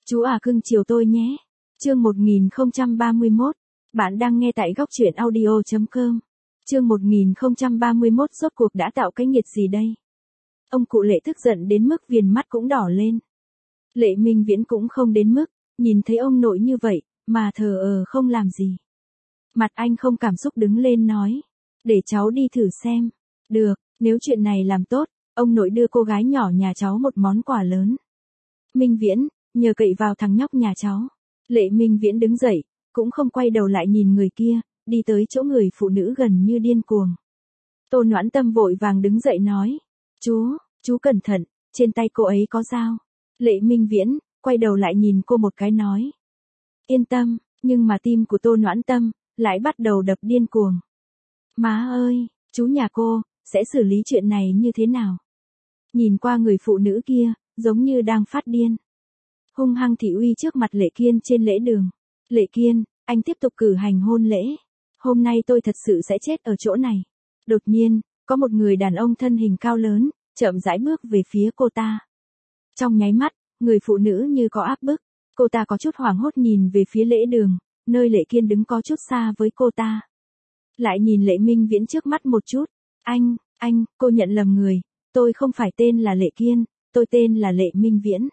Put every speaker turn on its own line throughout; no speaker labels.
Chú à cưng chiều tôi nhé. Chương 1031. Bạn đang nghe tại góc truyện audio.com. Chương 1031 rốt cuộc đã tạo cái nghiệt gì đây? Ông cụ Lệ tức giận đến mức viền mắt cũng đỏ lên. Lệ Minh Viễn cũng không đến mức, nhìn thấy ông nội như vậy, mà thờ không làm gì. Mặt anh không cảm xúc đứng lên nói. Để cháu đi thử xem. Được, nếu chuyện này làm tốt, ông nội đưa cô gái nhỏ nhà cháu một món quà lớn. Minh Viễn, nhờ cậy vào thằng nhóc nhà cháu. Lệ Minh Viễn đứng dậy, cũng không quay đầu lại nhìn người kia, đi tới chỗ người phụ nữ gần như điên cuồng. Tô Noãn Tâm vội vàng đứng dậy nói. Chú cẩn thận, trên tay cô ấy có dao. Lệ Minh Viễn, quay đầu lại nhìn cô một cái nói. Yên tâm, nhưng mà tim của Tô Noãn Tâm, lại bắt đầu đập điên cuồng. Má ơi, chú nhà cô, sẽ xử lý chuyện này như thế nào? Nhìn qua người phụ nữ kia, giống như đang phát điên. Hung hăng thị uy trước mặt Lệ Kiên trên lễ đường. Lệ Kiên, anh tiếp tục cử hành hôn lễ. Hôm nay tôi thật sự sẽ chết ở chỗ này. Đột nhiên, có một người đàn ông thân hình cao lớn, chậm rãi bước về phía cô ta. Trong nháy mắt, người phụ nữ như có áp bức. Cô ta có chút hoảng hốt nhìn về phía lễ đường, nơi Lệ Kiên đứng có chút xa với cô ta. Lại nhìn Lệ Minh Viễn trước mắt một chút. Anh, cô nhận lầm người. Tôi không phải tên là Lệ Kiên, tôi tên là Lệ Minh Viễn.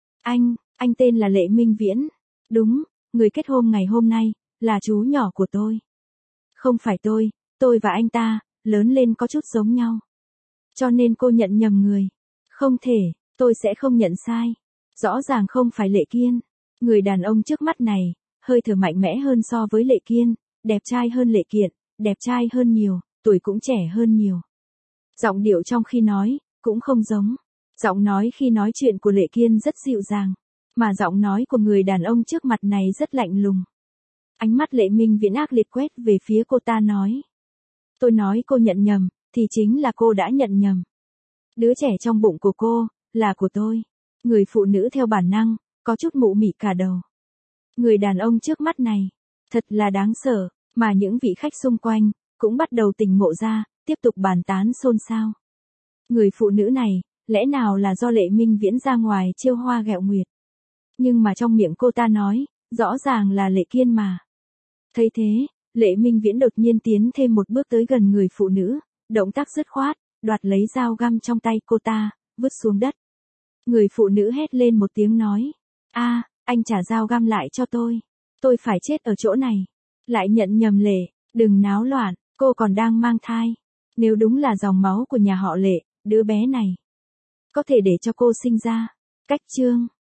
Anh tên là Lệ Minh Viễn. Đúng, người kết hôn ngày hôm nay, là chú nhỏ của tôi. Không phải tôi và anh ta, lớn lên có chút giống nhau. Cho nên cô nhận nhầm người. Không thể, tôi sẽ không nhận sai. Rõ ràng không phải Lệ Kiên. Người đàn ông trước mắt này, hơi thở mạnh mẽ hơn so với Lệ Kiên, đẹp trai hơn Lệ Kiện, đẹp trai hơn nhiều, tuổi cũng trẻ hơn nhiều. Giọng điệu trong khi nói, cũng không giống. Giọng nói khi nói chuyện của Lệ Kiên rất dịu dàng, mà giọng nói của người đàn ông trước mặt này rất lạnh lùng. Ánh mắt Lệ Minh Viễn ác liệt quét về phía cô ta nói. Tôi nói cô nhận nhầm, thì chính là cô đã nhận nhầm. Đứa trẻ trong bụng của cô, là của tôi. Người phụ nữ theo bản năng, có chút mụ mị cả đầu. Người đàn ông trước mắt này, thật là đáng sợ, mà những vị khách xung quanh, cũng bắt đầu tỉnh ngộ ra, tiếp tục bàn tán xôn xao. Người phụ nữ này, lẽ nào là do Lệ Minh Viễn ra ngoài trêu hoa ghẹo nguyệt. Nhưng mà trong miệng cô ta nói, rõ ràng là Lệ Kiên mà. Thấy thế, Lệ Minh Viễn đột nhiên tiến thêm một bước tới gần người phụ nữ, động tác dứt khoát, đoạt lấy dao găm trong tay cô ta, vứt xuống đất. Người phụ nữ hét lên một tiếng nói. Anh trả dao găm lại cho tôi phải chết ở chỗ này. Lại nhận nhầm Lệ, đừng náo loạn, cô còn đang mang thai. Nếu đúng là dòng máu của nhà họ Lệ, đứa bé này có thể để cho cô sinh ra. Cách chương